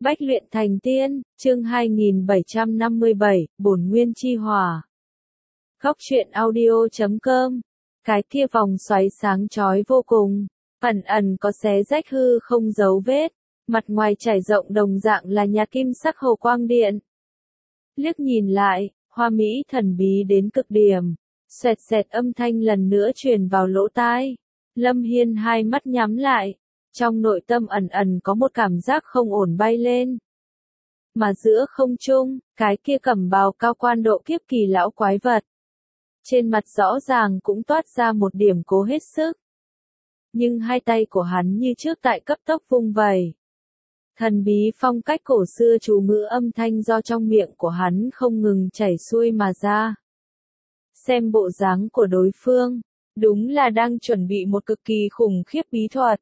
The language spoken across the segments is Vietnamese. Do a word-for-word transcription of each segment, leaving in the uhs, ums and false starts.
Bách luyện thành tiên, chương hai nghìn bảy trăm năm mươi bảy, bổn nguyên chi hỏa. Góc truyện audio chấm com. Cái kia vòng xoáy sáng chói vô cùng, ẩn ẩn có xé rách hư không dấu vết, mặt ngoài trải rộng đồng dạng là nhạt kim sắc hồ quang điện. Liếc nhìn lại, hoa mỹ thần bí đến cực điểm, xoẹt xẹt âm thanh lần nữa truyền vào lỗ tai. Lâm Hiên hai mắt nhắm lại, trong nội tâm ẩn ẩn có một cảm giác không ổn bay lên. Mà giữa không trung, cái kia cẩm bào cao quan độ kiếp kỳ lão quái vật. Trên mặt rõ ràng cũng toát ra một điểm cố hết sức. Nhưng hai tay của hắn như trước tại cấp tốc vung vẩy. Thần bí phong cách cổ xưa chú ngữ âm thanh do trong miệng của hắn không ngừng chảy xuôi mà ra. Xem bộ dáng của đối phương, đúng là đang chuẩn bị một cực kỳ khủng khiếp bí thuật.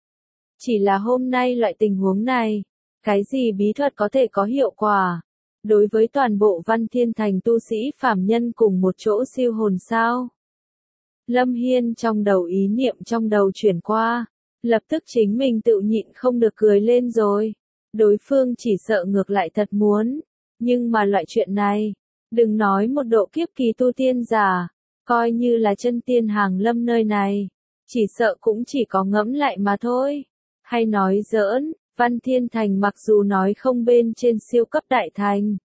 Chỉ là hôm nay loại tình huống này, cái gì bí thuật có thể có hiệu quả? Đối với toàn bộ Văn Thiên Thành tu sĩ phàm nhân cùng một chỗ siêu hồn sao? Lâm Hiên trong đầu ý niệm trong đầu chuyển qua, lập tức chính mình tự nhịn không được cười lên rồi. Đối phương chỉ sợ ngược lại thật muốn, nhưng mà loại chuyện này, đừng nói một độ kiếp kỳ tu tiên giả, coi như là chân tiên hàng lâm nơi này, chỉ sợ cũng chỉ có ngẫm lại mà thôi. Hay nói giỡn, Văn Thiên Thành mặc dù nói không bên trên siêu cấp đại thành,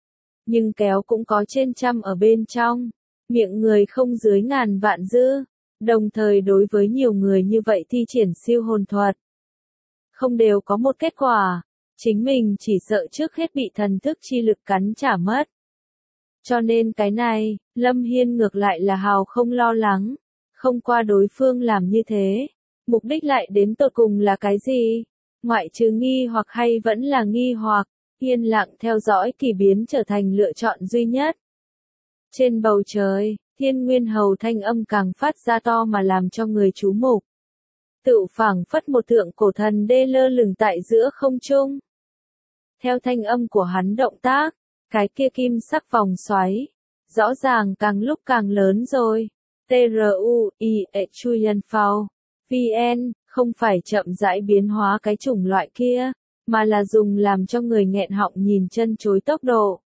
nhưng kéo cũng có trên trăm ở bên trong, miệng người không dưới ngàn vạn dư, đồng thời đối với nhiều người như vậy thi triển siêu hồn thuật. Không đều có một kết quả, chính mình chỉ sợ trước hết bị thần thức chi lực cắn trả mất. Cho nên cái này, Lâm Hiên ngược lại là hào không lo lắng, không qua đối phương làm như thế. Mục đích lại đến tột cùng là cái gì? Ngoại trừ nghi hoặc hay vẫn là nghi hoặc, yên lặng theo dõi kỳ biến trở thành lựa chọn duy nhất. Trên bầu trời, Thiên Nguyên Hầu thanh âm càng phát ra to mà làm cho người chú mục. Tự phảng phất một thượng cổ thần đê lơ lửng tại giữa không trung. Theo thanh âm của hắn động tác, cái kia kim sắc vòng xoáy, rõ ràng càng lúc càng lớn rồi. T R U I E Chuyen Phao V N, không phải chậm rãi biến hóa cái chủng loại kia, mà là dùng làm cho người nghẹn họng nhìn chân chối tốc độ.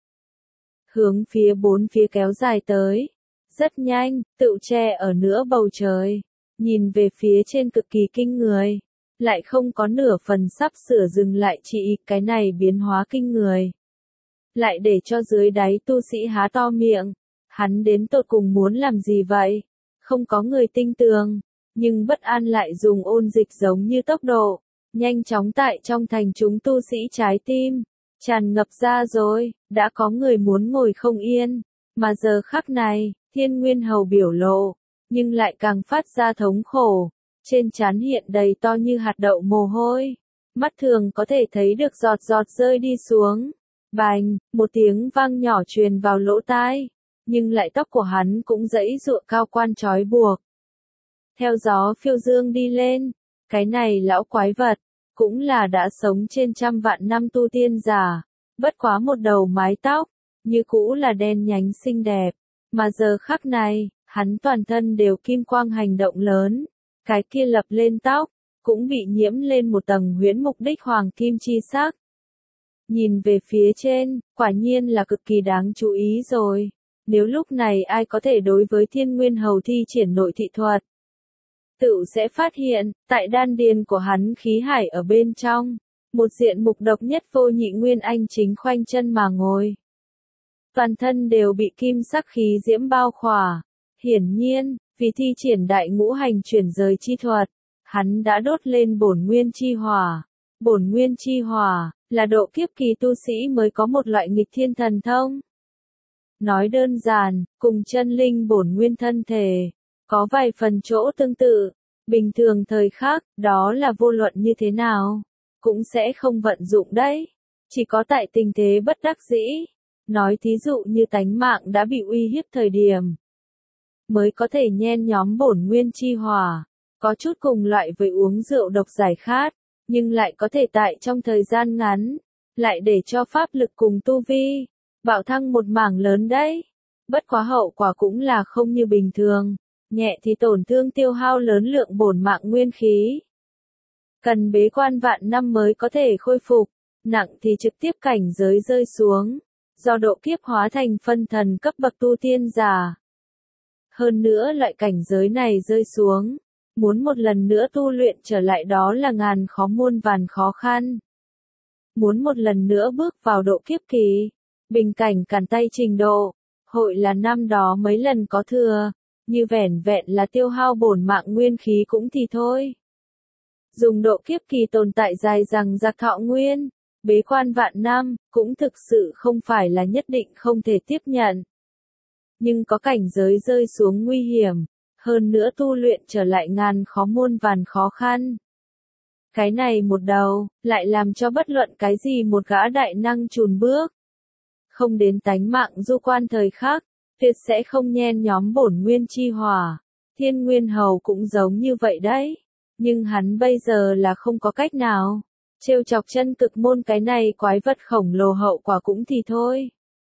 Hướng phía bốn phía kéo dài tới, rất nhanh, tựu che ở nửa bầu trời, nhìn về phía trên cực kỳ kinh người, lại không có nửa phần sắp sửa dừng lại chỉ cái này biến hóa kinh người. Lại để cho dưới đáy tu sĩ há to miệng, hắn đến tột cùng muốn làm gì vậy? Không có người tinh tường. Nhưng bất an lại dùng ôn dịch giống như tốc độ, nhanh chóng tại trong thành chúng tu sĩ trái tim, tràn ngập ra rồi, đã có người muốn ngồi không yên, mà giờ khắc này, Thiên Nguyên Hầu biểu lộ, nhưng lại càng phát ra thống khổ, trên trán hiện đầy to như hạt đậu mồ hôi, mắt thường có thể thấy được giọt giọt rơi đi xuống, bành, một tiếng vang nhỏ truyền vào lỗ tai, nhưng lại tóc của hắn cũng giãy giụa cao quan trói buộc. Theo gió phiêu dương đi lên, cái này lão quái vật, cũng là đã sống trên trăm vạn năm tu tiên giả, bất quá một đầu mái tóc, như cũ là đen nhánh xinh đẹp, mà giờ khắc này, hắn toàn thân đều kim quang hành động lớn, cái kia lập lên tóc, cũng bị nhiễm lên một tầng huyễn mục đích hoàng kim chi sắc. Nhìn về phía trên, quả nhiên là cực kỳ đáng chú ý rồi, nếu lúc này ai có thể đối với Thiên Nguyên Hầu thi triển nội thị thuật, tự sẽ phát hiện, tại đan điền của hắn khí hải ở bên trong, một diện mục độc nhất vô nhị nguyên anh chính khoanh chân mà ngồi. Toàn thân đều bị kim sắc khí diễm bao khỏa. Hiển nhiên, vì thi triển đại ngũ hành chuyển rời chi thuật, hắn đã đốt lên bổn nguyên chi hỏa. Bổn nguyên chi hỏa, là độ kiếp kỳ tu sĩ mới có một loại nghịch thiên thần thông. Nói đơn giản, cùng chân linh bổn nguyên thân thể, có vài phần chỗ tương tự, bình thường thời khắc, đó là vô luận như thế nào, cũng sẽ không vận dụng đấy. Chỉ có tại tình thế bất đắc dĩ, nói thí dụ như tánh mạng đã bị uy hiếp thời điểm, mới có thể nhen nhóm bổn nguyên chi hỏa, có chút cùng loại với uống rượu độc giải khát, nhưng lại có thể tại trong thời gian ngắn, lại để cho pháp lực cùng tu vi, bạo thăng một mảng lớn đấy. Bất quá hậu quả cũng là không như bình thường. Nhẹ thì tổn thương tiêu hao lớn lượng bổn mạng nguyên khí. Cần bế quan vạn năm mới có thể khôi phục, nặng thì trực tiếp cảnh giới rơi xuống, do độ kiếp hóa thành phân thần cấp bậc tu tiên giả. Hơn nữa loại cảnh giới này rơi xuống, muốn một lần nữa tu luyện trở lại đó là ngàn khó muôn vàn khó khăn. Muốn một lần nữa bước vào độ kiếp kỳ, bình cảnh cản tay trình độ, hội là năm đó mấy lần có thừa, như vẻn vẹn là tiêu hao bổn mạng nguyên khí cũng thì thôi. Dùng độ kiếp kỳ tồn tại dài rằng giặc thọ nguyên, bế quan vạn năm, cũng thực sự không phải là nhất định không thể tiếp nhận. Nhưng có cảnh giới rơi xuống nguy hiểm, hơn nữa tu luyện trở lại ngàn khó muôn vàn khó khăn. Cái này một đầu, lại làm cho bất luận cái gì một gã đại năng chùn bước. Không đến tánh mạng du quan thời khắc, tuyệt sẽ không nhen nhóm bổn nguyên chi hỏa. Thiên Nguyên Hầu cũng giống như vậy đấy. Nhưng hắn bây giờ là không có cách nào. Trêu chọc chân cực môn cái này quái vật khổng lồ hậu quả cũng thì thôi.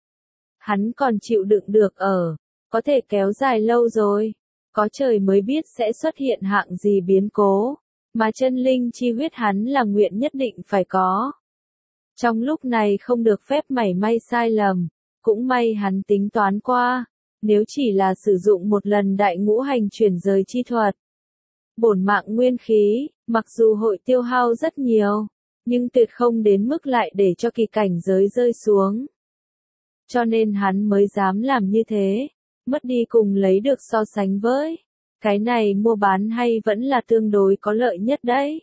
Hắn còn chịu đựng được ở, có thể kéo dài lâu rồi. Có trời mới biết sẽ xuất hiện hạng gì biến cố. Mà chân linh chi huyết hắn là nguyện nhất định phải có. Trong lúc này không được phép mảy may sai lầm, cũng may hắn tính toán qua, nếu chỉ là sử dụng một lần đại ngũ hành chuyển rời chi thuật. Bổn mạng nguyên khí, mặc dù hội tiêu hao rất nhiều, nhưng tuyệt không đến mức lại để cho kỳ cảnh giới rơi xuống. Cho nên hắn mới dám làm như thế, mất đi cùng lấy được so sánh với. Cái này mua bán hay vẫn là tương đối có lợi nhất đấy.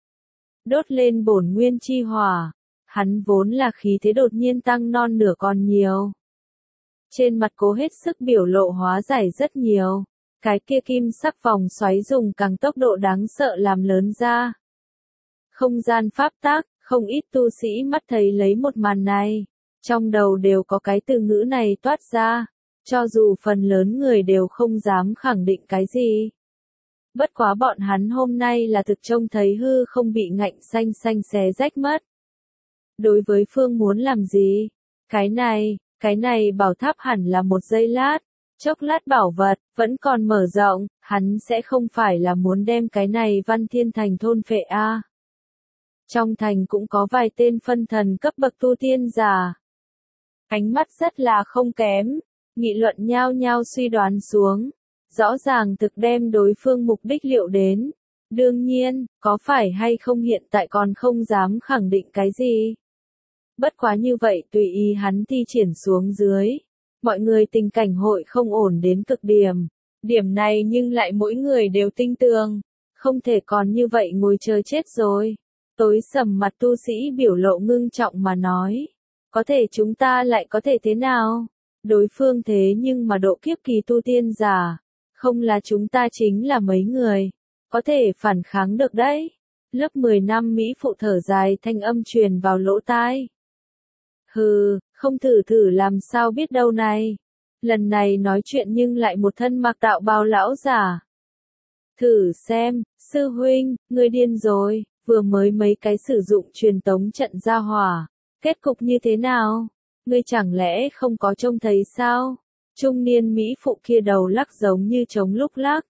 Đốt lên bổn nguyên chi hỏa, hắn vốn là khí thế đột nhiên tăng non nửa còn nhiều. Trên mặt cố hết sức biểu lộ hóa giải rất nhiều, cái kia kim sắc vòng xoáy dùng càng tốc độ đáng sợ làm lớn ra. Không gian pháp tác, không ít tu sĩ mắt thấy lấy một màn này, trong đầu đều có cái từ ngữ này toát ra. Cho dù phần lớn người đều không dám khẳng định cái gì. Bất quá bọn hắn hôm nay là thực trông thấy hư không bị ngạnh xanh xanh xé rách mất. Đối với Phương muốn làm gì? Cái này, cái này bảo tháp hẳn là một giây lát. Chốc lát bảo vật, vẫn còn mở rộng, hắn sẽ không phải là muốn đem cái này Văn Thiên Thành thôn phệ a. À. Trong thành cũng có vài tên phân thần cấp bậc tu tiên giả. Ánh mắt rất là không kém. Nghị luận nhao nhao suy đoán xuống, rõ ràng thực đem đối phương mục đích liệu đến. Đương nhiên, có phải hay không hiện tại còn không dám khẳng định cái gì. Bất quá như vậy tùy ý hắn thi triển xuống dưới. Mọi người tình cảnh hội không ổn đến cực điểm. Điểm này nhưng lại mỗi người đều tinh tường. Không thể còn như vậy ngồi chờ chết rồi. Tối sầm mặt tu sĩ biểu lộ ngưng trọng mà nói. Có thể chúng ta lại có thể thế nào? Đối phương thế nhưng mà độ kiếp kỳ tu tiên giả, không là chúng ta chính là mấy người, có thể phản kháng được đấy. Lớp mười năm Mỹ phụ thở dài thanh âm truyền vào lỗ tai. Hừ, không thử thử làm sao biết đâu này. Lần này nói chuyện nhưng lại một thân mặc đạo bào lão giả. Thử xem, sư huynh, ngươi điên rồi, vừa mới mấy cái sử dụng truyền tống trận ra hỏa, kết cục như thế nào? Ngươi chẳng lẽ không có trông thấy sao? Trung niên Mỹ phụ kia đầu lắc giống như trống lúc lắc.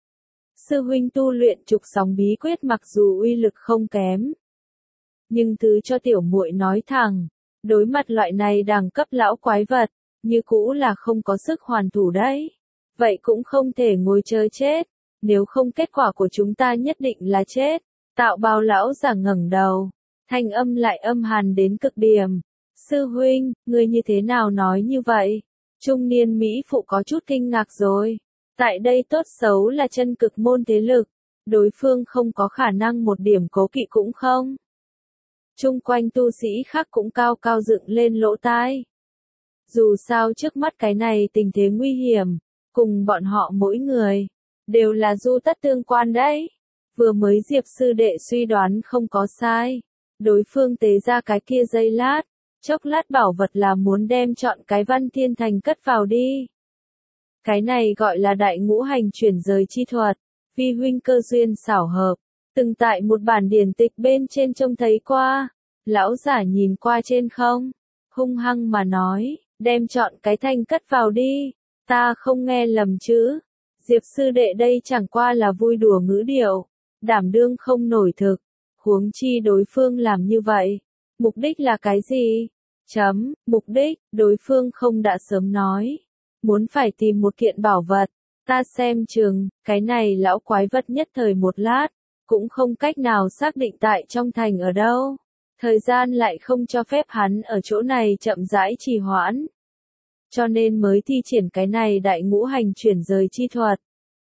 Sư huynh tu luyện trục sóng bí quyết mặc dù uy lực không kém. Nhưng thứ cho tiểu muội nói thẳng, đối mặt loại này đẳng cấp lão quái vật, như cũ là không có sức hoàn thủ đấy. Vậy cũng không thể ngồi chơi chết, nếu không kết quả của chúng ta nhất định là chết. Tạo bào lão giả ngẩng đầu, thanh âm lại âm hàn đến cực điểm. Sư huynh, ngươi như thế nào nói như vậy? Trung niên Mỹ phụ có chút kinh ngạc rồi. Tại đây tốt xấu là chân cực môn thế lực, đối phương không có khả năng một điểm cố kỵ cũng không. Trung quanh tu sĩ khác cũng cao cao dựng lên lỗ tai. Dù sao trước mắt cái này tình thế nguy hiểm, cùng bọn họ mỗi người, đều là du tất tương quan đấy. Vừa mới Diệp sư đệ suy đoán không có sai. Đối phương tế ra cái kia giây lát. Chốc lát bảo vật là muốn đem chọn cái Văn Thiên Thành cất vào đi. Cái này gọi là đại ngũ hành chuyển rời chi thuật. Vi huynh cơ duyên xảo hợp. Từng tại một bản điển tịch bên trên trông thấy qua. Lão giả nhìn qua trên không. Hung hăng mà nói. Đem chọn cái thành cất vào đi. Ta không nghe lầm chứ. Diệp sư đệ đây chẳng qua là vui đùa ngữ điệu. Đảm đương không nổi thực. Huống chi đối phương làm như vậy. Mục đích là cái gì? Chấm, mục đích, đối phương không đã sớm nói. Muốn phải tìm một kiện bảo vật. Ta xem chừng, cái này lão quái vật nhất thời một lát, cũng không cách nào xác định tại trong thành ở đâu. Thời gian lại không cho phép hắn ở chỗ này chậm rãi trì hoãn. Cho nên mới thi triển cái này đại ngũ hành chuyển rời chi thuật.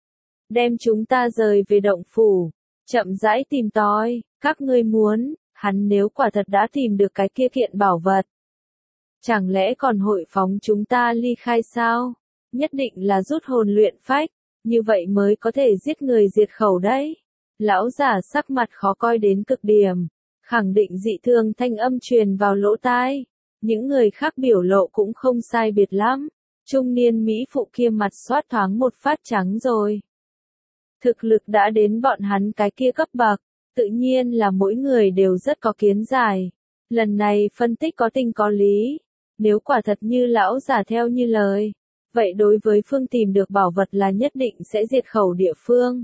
Đem chúng ta rời về động phủ, chậm rãi tìm tòi, các ngươi muốn, hắn nếu quả thật đã tìm được cái kia kiện bảo vật. Chẳng lẽ còn hội phóng chúng ta ly khai sao? Nhất định là rút hồn luyện phách, như vậy mới có thể giết người diệt khẩu đấy. Lão giả sắc mặt khó coi đến cực điểm, khẳng định dị thường thanh âm truyền vào lỗ tai. Những người khác biểu lộ cũng không sai biệt lắm. Trung niên Mỹ phụ kia mặt xoát thoáng một phát trắng rồi. Thực lực đã đến bọn hắn cái kia cấp bậc, tự nhiên là mỗi người đều rất có kiến giải. Lần này phân tích có tình có lý. Nếu quả thật như lão giả theo như lời, vậy đối với phương tìm được bảo vật là nhất định sẽ diệt khẩu địa phương.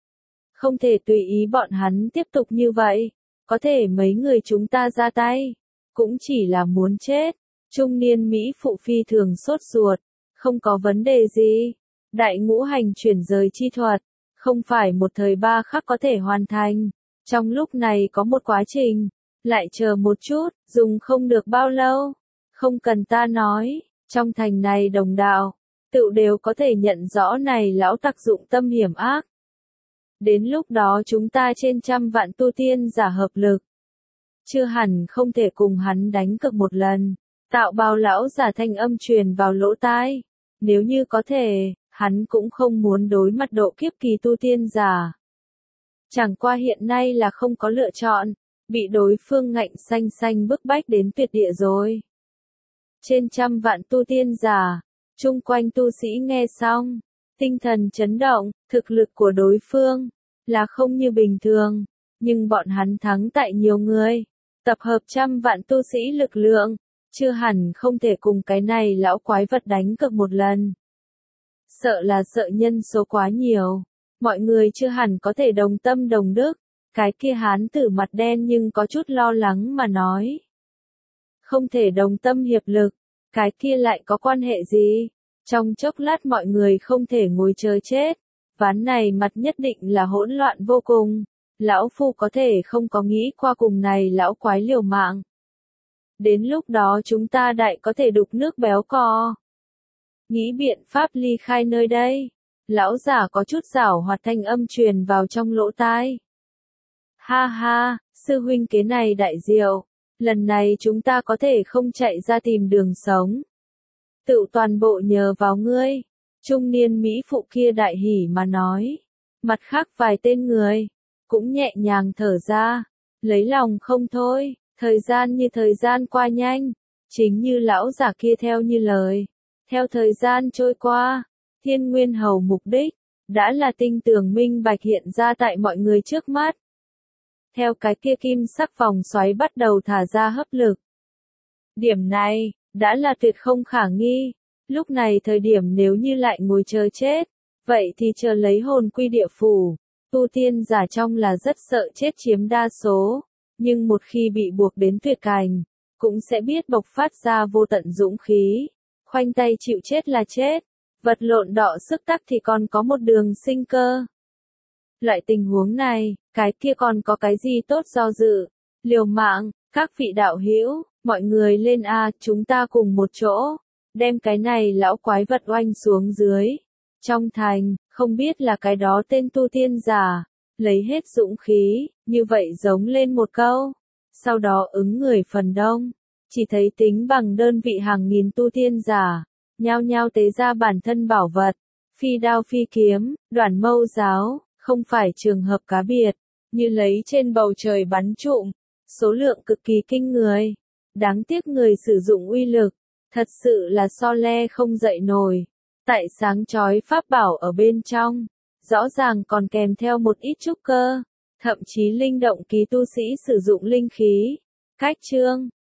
Không thể tùy ý bọn hắn tiếp tục như vậy, có thể mấy người chúng ta ra tay, cũng chỉ là muốn chết. Trung niên Mỹ phụ phi thường sốt ruột, không có vấn đề gì. Đại ngũ hành chuyển rời chi thuật, không phải một thời ba khắc có thể hoàn thành. Trong lúc này có một quá trình, lại chờ một chút, dùng không được bao lâu. Không cần ta nói, trong thành này đồng đạo, tự đều có thể nhận rõ này lão tặc dụng tâm hiểm ác. Đến lúc đó chúng ta trên trăm vạn tu tiên giả hợp lực. Chưa hẳn không thể cùng hắn đánh cược một lần. Tạo bào lão giả thanh âm truyền vào lỗ tai. Nếu như có thể, hắn cũng không muốn đối mặt độ kiếp kỳ tu tiên giả. Chẳng qua hiện nay là không có lựa chọn, bị đối phương ngạnh xanh xanh bức bách đến tuyệt địa rồi. Trên trăm vạn tu tiên giả, chung quanh tu sĩ nghe xong, tinh thần chấn động, thực lực của đối phương là không như bình thường, nhưng bọn hắn thắng tại nhiều người, tập hợp trăm vạn tu sĩ lực lượng, chưa hẳn không thể cùng cái này lão quái vật đánh cược một lần. Sợ là sợ nhân số quá nhiều, mọi người chưa hẳn có thể đồng tâm đồng đức. Cái kia hán tử mặt đen nhưng có chút lo lắng mà nói. Không thể đồng tâm hiệp lực, cái kia lại có quan hệ gì? Trong chốc lát mọi người không thể ngồi chờ chết. Ván này mặt nhất định là hỗn loạn vô cùng. Lão phu có thể không có nghĩ qua cùng này lão quái liều mạng. Đến lúc đó chúng ta đại có thể đục nước béo cò. Nghĩ biện pháp ly khai nơi đây. Lão giả có chút giảo hoạt thanh âm truyền vào trong lỗ tai. Ha ha, sư huynh kế này đại diệu, lần này chúng ta có thể không chạy ra tìm đường sống. Tự toàn bộ nhờ vào ngươi, trung niên Mỹ phụ kia đại hỉ mà nói. Mặt khác vài tên người, cũng nhẹ nhàng thở ra, lấy lòng không thôi, thời gian như thời gian qua nhanh, chính như lão giả kia theo như lời. Theo thời gian trôi qua, Thiên Nguyên Hầu mục đích, đã là tinh tường minh bạch hiện ra tại mọi người trước mắt. Theo cái kia kim sắc vòng xoáy bắt đầu thả ra hấp lực. Điểm này, đã là tuyệt không khả nghi. Lúc này thời điểm nếu như lại ngồi chờ chết, vậy thì chờ lấy hồn quy địa phủ. Tu tiên giả trong là rất sợ chết chiếm đa số, nhưng một khi bị buộc đến tuyệt cảnh, cũng sẽ biết bộc phát ra vô tận dũng khí. Khoanh tay chịu chết là chết, vật lộn đọ sức tắc thì còn có một đường sinh cơ. Loại tình huống này, cái kia còn có cái gì tốt do dự, liều mạng, các vị đạo hữu, mọi người lên a, chúng ta cùng một chỗ, đem cái này lão quái vật oanh xuống dưới. Trong thành, không biết là cái đó tên tu tiên giả, lấy hết dũng khí, như vậy giống lên một câu, sau đó ứng người phần đông, chỉ thấy tính bằng đơn vị hàng nghìn tu tiên giả, nhao nhao tế ra bản thân bảo vật, phi đao phi kiếm, đoản mâu giáo. Không phải trường hợp cá biệt, như lấy trên bầu trời bắn trụm, số lượng cực kỳ kinh người. Đáng tiếc người sử dụng uy lực, thật sự là so le không dậy nổi. Tại sáng chói pháp bảo ở bên trong, rõ ràng còn kèm theo một ít trúc cơ, thậm chí linh động kỳ tu sĩ sử dụng linh khí. Cách chương